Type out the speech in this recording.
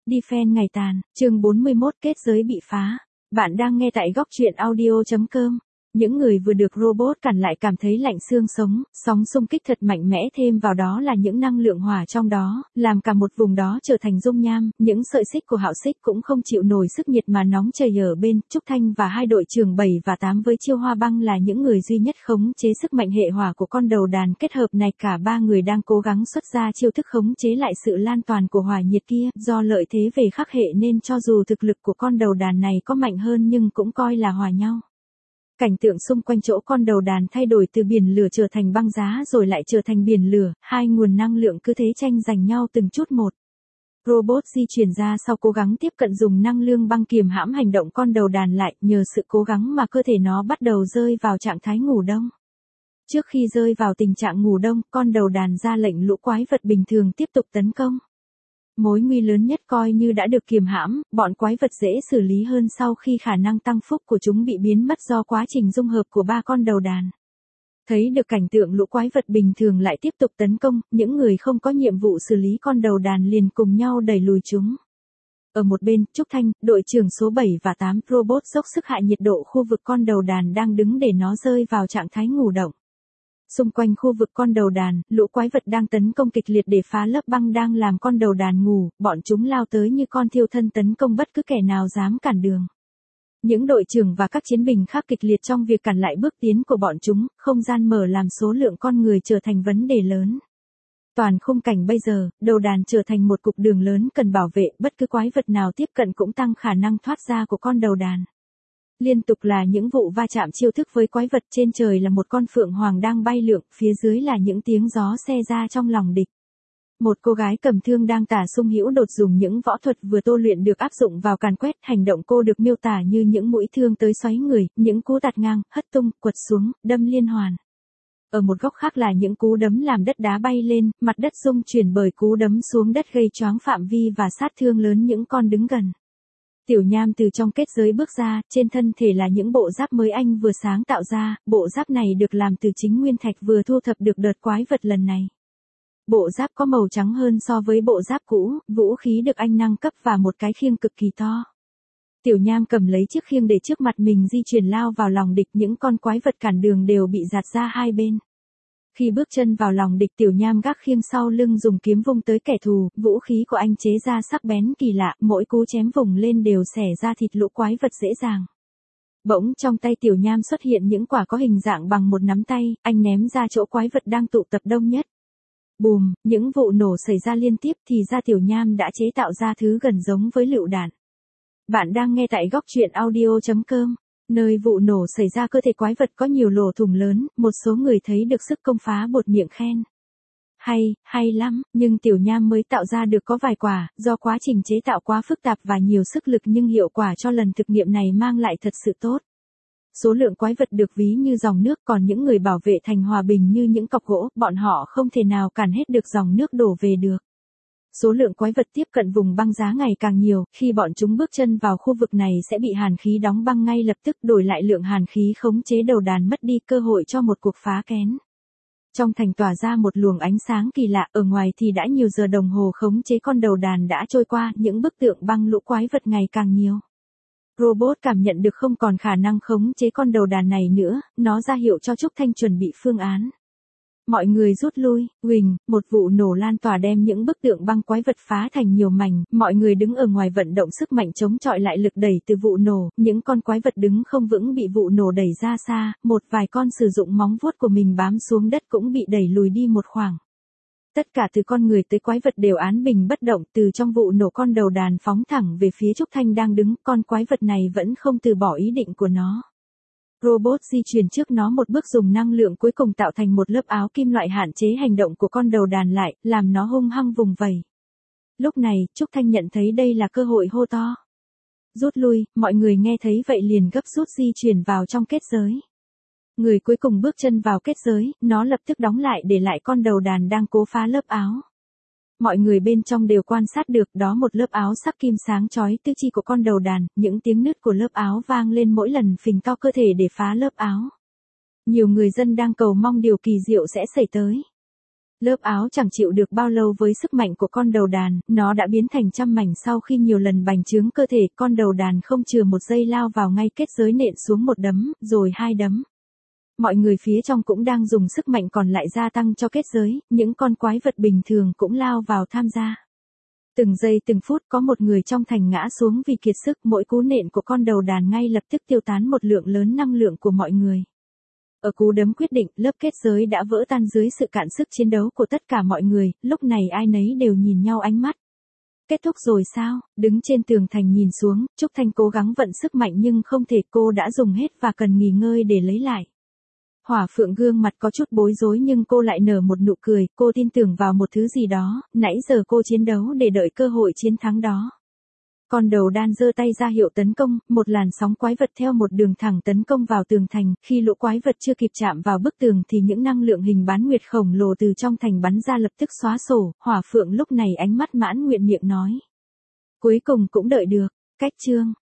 Defend ngày tàn, chương 41 kết giới bị phá. Bạn đang nghe tại góc truyện audio.com. Những người vừa được robot cản lại cảm thấy lạnh xương sống, sóng xung kích thật mạnh mẽ, thêm vào đó là những năng lượng hỏa trong đó, làm cả một vùng đó trở thành dung nham. Những sợi xích của Hạo Xích cũng không chịu nổi sức nhiệt mà nóng chảy ở bên. Trúc Thanh và hai đội trưởng 7 và 8 với Chiêu Hoa Băng là những người duy nhất khống chế sức mạnh hệ hỏa của con đầu đàn. Kết hợp này, cả ba người đang cố gắng xuất ra chiêu thức khống chế lại sự lan toàn của hỏa nhiệt kia. Do lợi thế về khắc hệ nên cho dù thực lực của con đầu đàn này có mạnh hơn nhưng cũng coi là hòa nhau. Cảnh tượng xung quanh chỗ con đầu đàn thay đổi từ biển lửa trở thành băng giá rồi lại trở thành biển lửa, hai nguồn năng lượng cứ thế tranh giành nhau từng chút một. Robot di chuyển ra sau cố gắng tiếp cận dùng năng lượng băng kiềm hãm hành động con đầu đàn lại, nhờ sự cố gắng mà cơ thể nó bắt đầu rơi vào trạng thái ngủ đông. Trước khi rơi vào tình trạng ngủ đông, con đầu đàn ra lệnh lũ quái vật bình thường tiếp tục tấn công. Mối nguy lớn nhất coi như đã được kiềm hãm, bọn quái vật dễ xử lý hơn sau khi khả năng tăng phúc của chúng bị biến mất do quá trình dung hợp của ba con đầu đàn. Thấy được cảnh tượng lũ quái vật bình thường lại tiếp tục tấn công, những người không có nhiệm vụ xử lý con đầu đàn liền cùng nhau đẩy lùi chúng. Ở một bên, Trúc Thanh, đội trưởng số 7 và 8, robot dốc sức hạ nhiệt độ khu vực con đầu đàn đang đứng để nó rơi vào trạng thái ngủ động. Xung quanh khu vực con đầu đàn, lũ quái vật đang tấn công kịch liệt để phá lớp băng đang làm con đầu đàn ngủ, bọn chúng lao tới như con thiêu thân tấn công bất cứ kẻ nào dám cản đường. Những đội trưởng và các chiến binh khác kịch liệt trong việc cản lại bước tiến của bọn chúng, không gian mở làm số lượng con người trở thành vấn đề lớn. Toàn khung cảnh bây giờ, đầu đàn trở thành một cục đường lớn cần bảo vệ, bất cứ quái vật nào tiếp cận cũng tăng khả năng thoát ra của con đầu đàn. Liên tục là những vụ va chạm chiêu thức với quái vật, trên trời là một con phượng hoàng đang bay lượn, phía dưới là những tiếng gió xe ra trong lòng địch. Một cô gái cầm thương đang tả sung hữu đột dùng những võ thuật vừa tô luyện được áp dụng vào càn quét, hành động cô được miêu tả như những mũi thương tới xoáy người, những cú tạt ngang, hất tung, quật xuống, đâm liên hoàn. Ở một góc khác là những cú đấm làm đất đá bay lên, mặt đất rung chuyển bởi cú đấm xuống đất gây choáng phạm vi và sát thương lớn những con đứng gần. Tiểu Nham từ trong kết giới bước ra, trên thân thể là những bộ giáp mới anh vừa sáng tạo ra, bộ giáp này được làm từ chính nguyên thạch vừa thu thập được đợt quái vật lần này. Bộ giáp có màu trắng hơn so với bộ giáp cũ, vũ khí được anh nâng cấp và một cái khiêng cực kỳ to. Tiểu Nham cầm lấy chiếc khiêng để trước mặt mình di chuyển lao vào lòng địch, những con quái vật cản đường đều bị gạt ra hai bên. Khi bước chân vào lòng địch, Tiểu Nham gác khiêng sau lưng dùng kiếm vung tới kẻ thù, vũ khí của anh chế ra sắc bén kỳ lạ, mỗi cú chém vùng lên đều xẻ ra thịt lũ quái vật dễ dàng. Bỗng trong tay Tiểu Nham xuất hiện những quả có hình dạng bằng một nắm tay, anh ném ra chỗ quái vật đang tụ tập đông nhất. Bùm, những vụ nổ xảy ra liên tiếp, thì ra Tiểu Nham đã chế tạo ra thứ gần giống với lựu đạn. Bạn đang nghe tại góc truyện audio.com. Nơi vụ nổ xảy ra, cơ thể quái vật có nhiều lỗ thủng lớn, một số người thấy được sức công phá buột miệng khen. Hay lắm, nhưng Tiểu Nham mới tạo ra được có vài quả, do quá trình chế tạo quá phức tạp và nhiều sức lực nhưng hiệu quả cho lần thực nghiệm này mang lại thật sự tốt. Số lượng quái vật được ví như dòng nước, còn những người bảo vệ thành hòa bình như những cọc gỗ, bọn họ không thể nào cản hết được dòng nước đổ về được. Số lượng quái vật tiếp cận vùng băng giá ngày càng nhiều, khi bọn chúng bước chân vào khu vực này sẽ bị hàn khí đóng băng ngay lập tức, đổi lại lượng hàn khí khống chế đầu đàn mất đi, cơ hội cho một cuộc phá kén. Trong thành tỏa ra một luồng ánh sáng kỳ lạ, ở ngoài thì đã nhiều giờ đồng hồ khống chế con đầu đàn đã trôi qua, những bức tượng băng lũ quái vật ngày càng nhiều. Robot cảm nhận được không còn khả năng khống chế con đầu đàn này nữa, nó ra hiệu cho Trúc Thanh chuẩn bị phương án. Mọi người rút lui, huỳnh, một vụ nổ lan tỏa đem những bức tượng băng quái vật phá thành nhiều mảnh, mọi người đứng ở ngoài vận động sức mạnh chống chọi lại lực đẩy từ vụ nổ, những con quái vật đứng không vững bị vụ nổ đẩy ra xa, một vài con sử dụng móng vuốt của mình bám xuống đất cũng bị đẩy lùi đi một khoảng. Tất cả từ con người tới quái vật đều án bình bất động, từ trong vụ nổ con đầu đàn phóng thẳng về phía Trúc Thanh đang đứng, con quái vật này vẫn không từ bỏ ý định của nó. Robot di chuyển trước nó một bước, dùng năng lượng cuối cùng tạo thành một lớp áo kim loại hạn chế hành động của con đầu đàn lại, làm nó hung hăng vùng vẫy. Lúc này, Trúc Thanh nhận thấy đây là cơ hội, hô to. Rút lui, mọi người nghe thấy vậy liền gấp rút di chuyển vào trong kết giới. Người cuối cùng bước chân vào kết giới, nó lập tức đóng lại để lại con đầu đàn đang cố phá lớp áo. Mọi người bên trong đều quan sát được đó, một lớp áo sắc kim sáng chói tứ chi của con đầu đàn, những tiếng nứt của lớp áo vang lên mỗi lần phình to cơ thể để phá lớp áo. Nhiều người dân đang cầu mong điều kỳ diệu sẽ xảy tới. Lớp áo chẳng chịu được bao lâu với sức mạnh của con đầu đàn, nó đã biến thành trăm mảnh sau khi nhiều lần bành trướng cơ thể, con đầu đàn không chừa một giây lao vào ngay kết giới nện xuống một đấm, rồi hai đấm. Mọi người phía trong cũng đang dùng sức mạnh còn lại gia tăng cho kết giới, những con quái vật bình thường cũng lao vào tham gia. Từng giây từng phút có một người trong thành ngã xuống vì kiệt sức, mỗi cú nện của con đầu đàn ngay lập tức tiêu tán một lượng lớn năng lượng của mọi người. Ở cú đấm quyết định, lớp kết giới đã vỡ tan dưới sự cạn sức chiến đấu của tất cả mọi người, lúc này ai nấy đều nhìn nhau ánh mắt. Kết thúc rồi sao? Đứng trên tường thành nhìn xuống, Trúc Thanh cố gắng vận sức mạnh nhưng không thể, cô đã dùng hết và cần nghỉ ngơi để lấy lại. Hỏa Phượng gương mặt có chút bối rối nhưng cô lại nở một nụ cười, cô tin tưởng vào một thứ gì đó, nãy giờ cô chiến đấu để đợi cơ hội chiến thắng đó. Con đầu đan giơ tay ra hiệu tấn công, một làn sóng quái vật theo một đường thẳng tấn công vào tường thành, khi lũ quái vật chưa kịp chạm vào bức tường thì những năng lượng hình bán nguyệt khổng lồ từ trong thành bắn ra lập tức xóa sổ, Hỏa Phượng lúc này ánh mắt mãn nguyện miệng nói. Cuối cùng cũng đợi được, cách chương.